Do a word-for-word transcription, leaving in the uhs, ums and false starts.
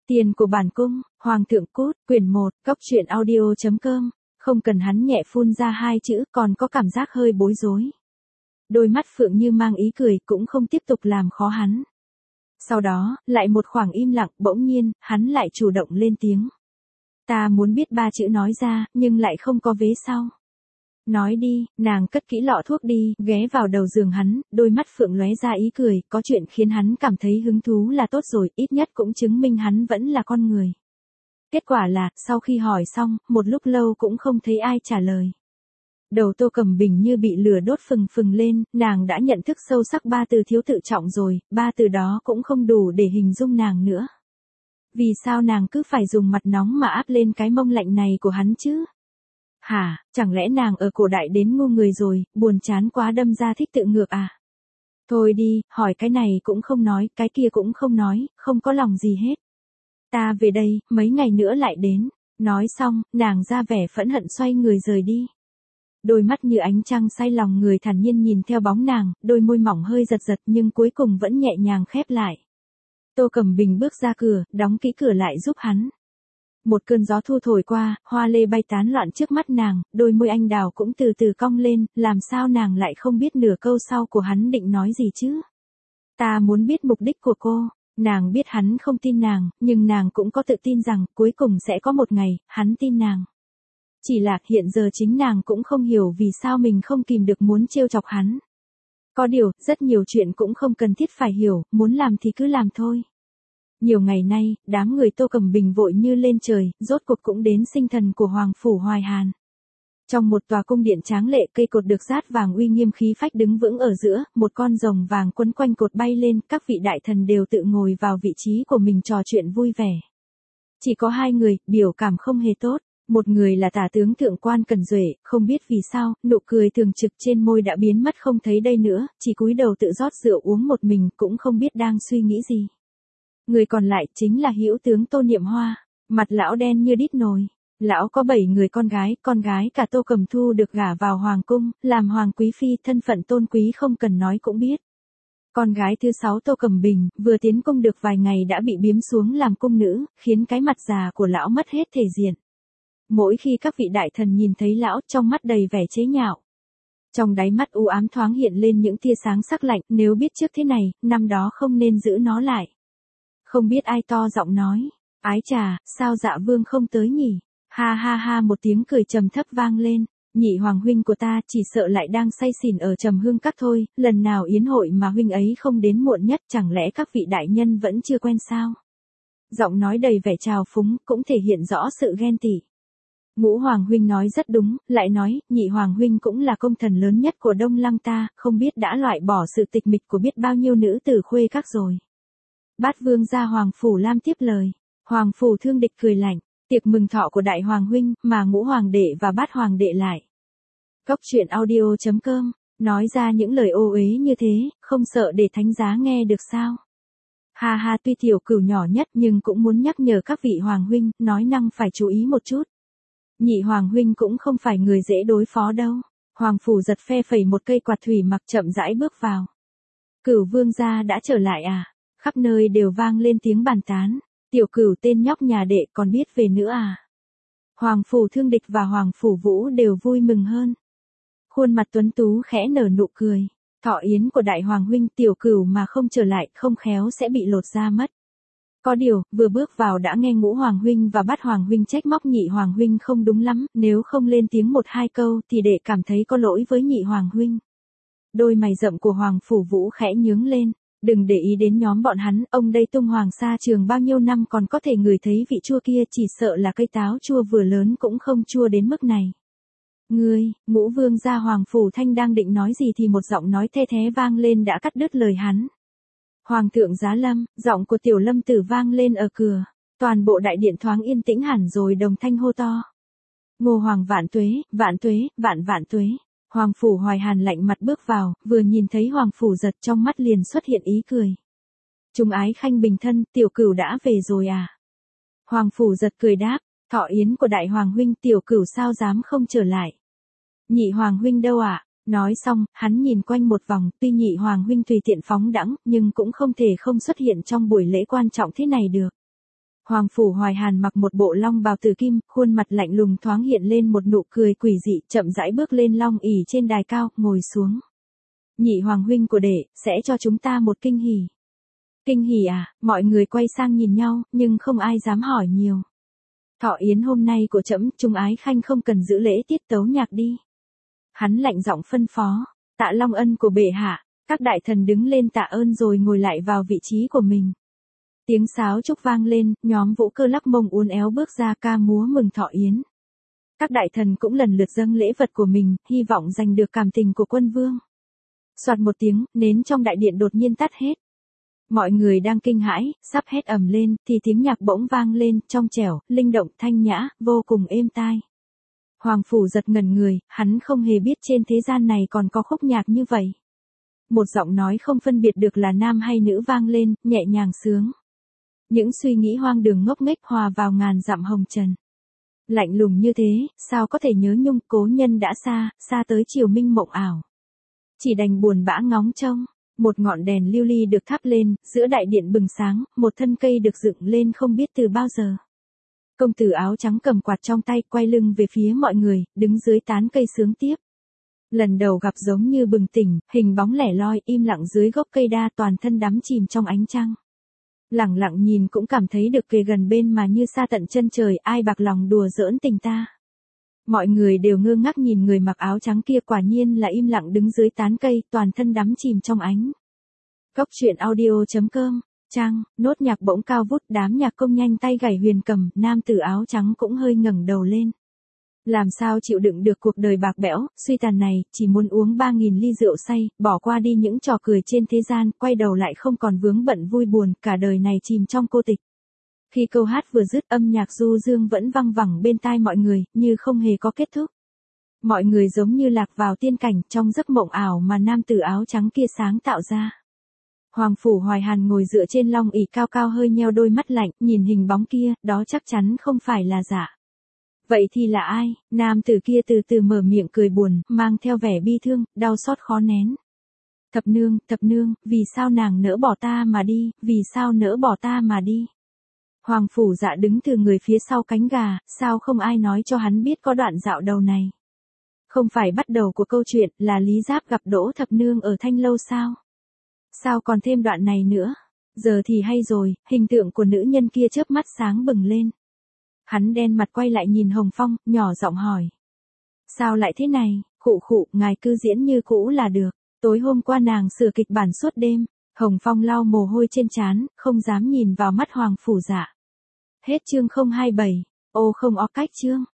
Tiền của bản cung, Hoàng thượng cút, quyển một, cóc truyện audio chấm com, không cần hắn nhẹ phun ra hai chữ, còn có cảm giác hơi bối rối. Đôi mắt Phượng Như mang ý cười, cũng không tiếp tục làm khó hắn. Sau đó, lại một khoảng im lặng, bỗng nhiên, hắn lại chủ động lên tiếng. Ta muốn biết ba chữ nói ra, nhưng lại không có vế sau. Nói đi, nàng cất kỹ lọ thuốc đi, ghé vào đầu giường hắn, đôi mắt Phượng lóe ra ý cười, có chuyện khiến hắn cảm thấy hứng thú là tốt rồi, ít nhất cũng chứng minh hắn vẫn là con người. Kết quả là, sau khi hỏi xong, một lúc lâu cũng không thấy ai trả lời. Đầu Tô Cẩm Bình như bị lửa đốt phừng phừng lên, nàng đã nhận thức sâu sắc ba từ thiếu tự trọng rồi, ba từ đó cũng không đủ để hình dung nàng nữa. Vì sao nàng cứ phải dùng mặt nóng mà áp lên cái mông lạnh này của hắn chứ? Hả, chẳng lẽ nàng ở cổ đại đến ngu người rồi, buồn chán quá đâm ra thích tự ngược à? Thôi đi, hỏi cái này cũng không nói, cái kia cũng không nói, không có lòng gì hết. Ta về đây, mấy ngày nữa lại đến. Nói xong, nàng ra vẻ phẫn hận xoay người rời đi. Đôi mắt như ánh trăng say lòng người thản nhiên nhìn theo bóng nàng, đôi môi mỏng hơi giật giật nhưng cuối cùng vẫn nhẹ nhàng khép lại. Tô Cẩm Bình bước ra cửa, đóng kỹ cửa lại giúp hắn. Một cơn gió thu thổi qua, hoa lê bay tán loạn trước mắt nàng, đôi môi anh đào cũng từ từ cong lên, làm sao nàng lại không biết nửa câu sau của hắn định nói gì chứ? Ta muốn biết mục đích của cô. Nàng biết hắn không tin nàng, nhưng nàng cũng có tự tin rằng, cuối cùng sẽ có một ngày, hắn tin nàng. Chỉ là, hiện giờ chính nàng cũng không hiểu vì sao mình không kìm được muốn trêu chọc hắn. Có điều, rất nhiều chuyện cũng không cần thiết phải hiểu, muốn làm thì cứ làm thôi. Nhiều ngày nay, đám người Tô Cẩm Bình vội như lên trời, rốt cuộc cũng đến sinh thần của Hoàng Phủ Hoài Hàn. Trong một tòa cung điện tráng lệ, cây cột được dát vàng uy nghiêm khí phách đứng vững ở giữa, một con rồng vàng quấn quanh cột bay lên, các vị đại thần đều tự ngồi vào vị trí của mình trò chuyện vui vẻ. Chỉ có hai người, biểu cảm không hề tốt. Một người là tả tướng thượng quan Cẩn Duệ, không biết vì sao, nụ cười thường trực trên môi đã biến mất không thấy đây nữa, chỉ cúi đầu tự rót rượu uống một mình, cũng không biết đang suy nghĩ gì. Người còn lại chính là hữu tướng Tô Niệm Hoa, mặt lão đen như đít nồi. Lão có bảy người con gái, con gái cả Tô Cẩm Thu được gả vào hoàng cung, làm hoàng quý phi, thân phận tôn quý không cần nói cũng biết. Con gái thứ sáu Tô Cẩm Bình, vừa tiến cung được vài ngày đã bị biếm xuống làm cung nữ, khiến cái mặt già của lão mất hết thể diện. Mỗi khi các vị đại thần nhìn thấy lão, trong mắt đầy vẻ chế nhạo. Trong đáy mắt u ám thoáng hiện lên những tia sáng sắc lạnh, nếu biết trước thế này, năm đó không nên giữ nó lại. Không biết ai to giọng nói, ái chà, sao Dạ Vương không tới nhỉ? Ha ha ha, một tiếng cười trầm thấp vang lên, nhị hoàng huynh của ta chỉ sợ lại đang say xỉn ở Trầm Hương Các thôi, lần nào yến hội mà huynh ấy không đến muộn nhất, chẳng lẽ các vị đại nhân vẫn chưa quen sao? Giọng nói đầy vẻ trào phúng, cũng thể hiện rõ sự ghen tị. Ngũ hoàng huynh nói rất đúng, lại nói, nhị hoàng huynh cũng là công thần lớn nhất của Đông Lăng ta, không biết đã loại bỏ sự tịch mịch của biết bao nhiêu nữ tử khuê các rồi. Bát vương gia Hoàng Phủ Lam tiếp lời. Hoàng Phủ Thương Địch cười lạnh. Tiệc mừng thọ của đại hoàng huynh, mà ngũ hoàng đệ và bát hoàng đệ lại. Cóc truyện audio chấm com, nói ra những lời ô uế như thế, không sợ để thánh giá nghe được sao? Ha ha, tuy tiểu cửu nhỏ nhất nhưng cũng muốn nhắc nhở các vị hoàng huynh, nói năng phải chú ý một chút. Nhị hoàng huynh cũng không phải người dễ đối phó đâu. Hoàng Phủ giật phe phẩy một cây quạt thủy mặc chậm rãi bước vào. Cửu vương gia đã trở lại à? Khắp nơi đều vang lên tiếng bàn tán. Tiểu Cửu tên nhóc nhà đệ còn biết về nữa à? Hoàng Phủ Thương Địch và Hoàng Phủ Vũ đều vui mừng hơn. Khuôn mặt tuấn tú khẽ nở nụ cười. Thọ yến của đại hoàng huynh Tiểu Cửu mà không trở lại, không khéo sẽ bị lột da mất. Có điều, vừa bước vào đã nghe ngũ hoàng huynh và bát hoàng huynh trách móc nhị hoàng huynh không đúng lắm, nếu không lên tiếng một hai câu thì đệ cảm thấy có lỗi với nhị hoàng huynh. Đôi mày rậm của Hoàng Phủ Vũ khẽ nhướng lên. Đừng để ý đến nhóm bọn hắn, ông đây tung hoàng sa trường bao nhiêu năm còn có thể ngửi thấy vị chua kia, chỉ sợ là cây táo chua vừa lớn cũng không chua đến mức này. Ngươi, ngũ vương gia Hoàng Phủ Thanh đang định nói gì thì một giọng nói the thé vang lên đã cắt đứt lời hắn. Hoàng thượng giá lâm, giọng của tiểu lâm tử vang lên ở cửa, toàn bộ đại điện thoáng yên tĩnh hẳn rồi đồng thanh hô to. Ngô hoàng vạn tuế, vạn tuế, vạn vạn tuế. Hoàng Phủ Hoài Hàn lạnh mặt bước vào, vừa nhìn thấy Hoàng Phủ giật trong mắt liền xuất hiện ý cười. Trung ái khanh bình thân, Tiểu Cửu đã về rồi à? Hoàng Phủ giật cười đáp, thọ yến của đại hoàng huynh Tiểu Cửu sao dám không trở lại? Nhị hoàng huynh đâu ạ? À? Nói xong, hắn nhìn quanh một vòng, tuy nhị hoàng huynh tùy tiện phóng đãng, nhưng cũng không thể không xuất hiện trong buổi lễ quan trọng thế này được. Hoàng Phủ Hoài Hàn mặc một bộ long bào tử kim, khuôn mặt lạnh lùng thoáng hiện lên một nụ cười quỷ dị, chậm rãi bước lên long ỷ trên đài cao, ngồi xuống. Nhị hoàng huynh của đệ, sẽ cho chúng ta một kinh hỉ. Kinh hỉ à? Mọi người quay sang nhìn nhau, nhưng không ai dám hỏi nhiều. Thọ yến hôm nay của trẫm, Trung Ái Khanh không cần giữ lễ tiết tấu nhạc đi. Hắn lạnh giọng phân phó, tạ long ân của bệ hạ, các đại thần đứng lên tạ ơn rồi ngồi lại vào vị trí của mình. Tiếng sáo trúc vang lên, nhóm Vũ Cơ lắc mông uốn éo bước ra ca múa mừng thọ yến. Các đại thần cũng lần lượt dâng lễ vật của mình, hy vọng giành được cảm tình của quân vương. Soạt một tiếng, nến trong đại điện đột nhiên tắt hết. Mọi người đang kinh hãi, sắp hét ầm lên, thì tiếng nhạc bỗng vang lên, trong trẻo, linh động, thanh nhã, vô cùng êm tai. Hoàng Phủ giật ngẩn người, hắn không hề biết trên thế gian này còn có khúc nhạc như vậy. Một giọng nói không phân biệt được là nam hay nữ vang lên, nhẹ nhàng sướng. Những suy nghĩ hoang đường ngốc nghếch hòa vào ngàn dặm hồng trần. Lạnh lùng như thế, sao có thể nhớ nhung, cố nhân đã xa, xa tới chiều minh mộng ảo. Chỉ đành buồn bã ngóng trông, một ngọn đèn lưu ly được thắp lên, giữa đại điện bừng sáng, một thân cây được dựng lên không biết từ bao giờ. Công tử áo trắng cầm quạt trong tay, quay lưng về phía mọi người, đứng dưới tán cây sướng tiếp. Lần đầu gặp giống như bừng tỉnh, hình bóng lẻ loi, im lặng dưới gốc cây đa, toàn thân đắm chìm trong ánh trăng. Lặng lặng nhìn cũng cảm thấy được kề gần bên mà như xa tận chân trời, ai bạc lòng đùa giỡn tình ta. Mọi người đều ngơ ngác nhìn người mặc áo trắng kia, quả nhiên là im lặng đứng dưới tán cây, toàn thân đắm chìm trong ánh. Cốc truyện audio chấm com, trang, nốt nhạc bỗng cao vút, đám nhạc công nhanh tay gảy huyền cầm, nam tử áo trắng cũng hơi ngẩng đầu lên. Làm sao chịu đựng được cuộc đời bạc bẽo, suy tàn này, chỉ muốn uống ba nghìn ly rượu say, bỏ qua đi những trò cười trên thế gian, quay đầu lại không còn vướng bận vui buồn, cả đời này chìm trong cô tịch. Khi câu hát vừa dứt, âm nhạc du dương vẫn văng vẳng bên tai mọi người, như không hề có kết thúc. Mọi người giống như lạc vào tiên cảnh, trong giấc mộng ảo mà nam tử áo trắng kia sáng tạo ra. Hoàng Phủ Hoài Hàn ngồi dựa trên long ỷ cao cao, hơi nheo đôi mắt lạnh, nhìn hình bóng kia, đó chắc chắn không phải là giả. Vậy thì là ai? Nam tử kia từ từ mở miệng cười buồn, mang theo vẻ bi thương, đau xót khó nén. Thập nương, thập nương, vì sao nàng nỡ bỏ ta mà đi, vì sao nỡ bỏ ta mà đi? Hoàng Phủ Dạ đứng từ người phía sau cánh gà, sao không ai nói cho hắn biết có đoạn dạo đầu này? Không phải bắt đầu của câu chuyện là Lý Giáp gặp Đỗ Thập Nương ở Thanh Lâu sao? Sao còn thêm đoạn này nữa? Giờ thì hay rồi, hình tượng của nữ nhân kia chớp mắt sáng bừng lên. Hắn đen mặt quay lại nhìn Hồng Phong, nhỏ giọng hỏi. Sao lại thế này? Khụ khụ, ngài cứ diễn như cũ là được. Tối hôm qua nàng sửa kịch bản suốt đêm. Hồng Phong lau mồ hôi trên trán, không dám nhìn vào mắt Hoàng Phủ Dạ. Hết chương không hai bảy. Ô không ó cách chương.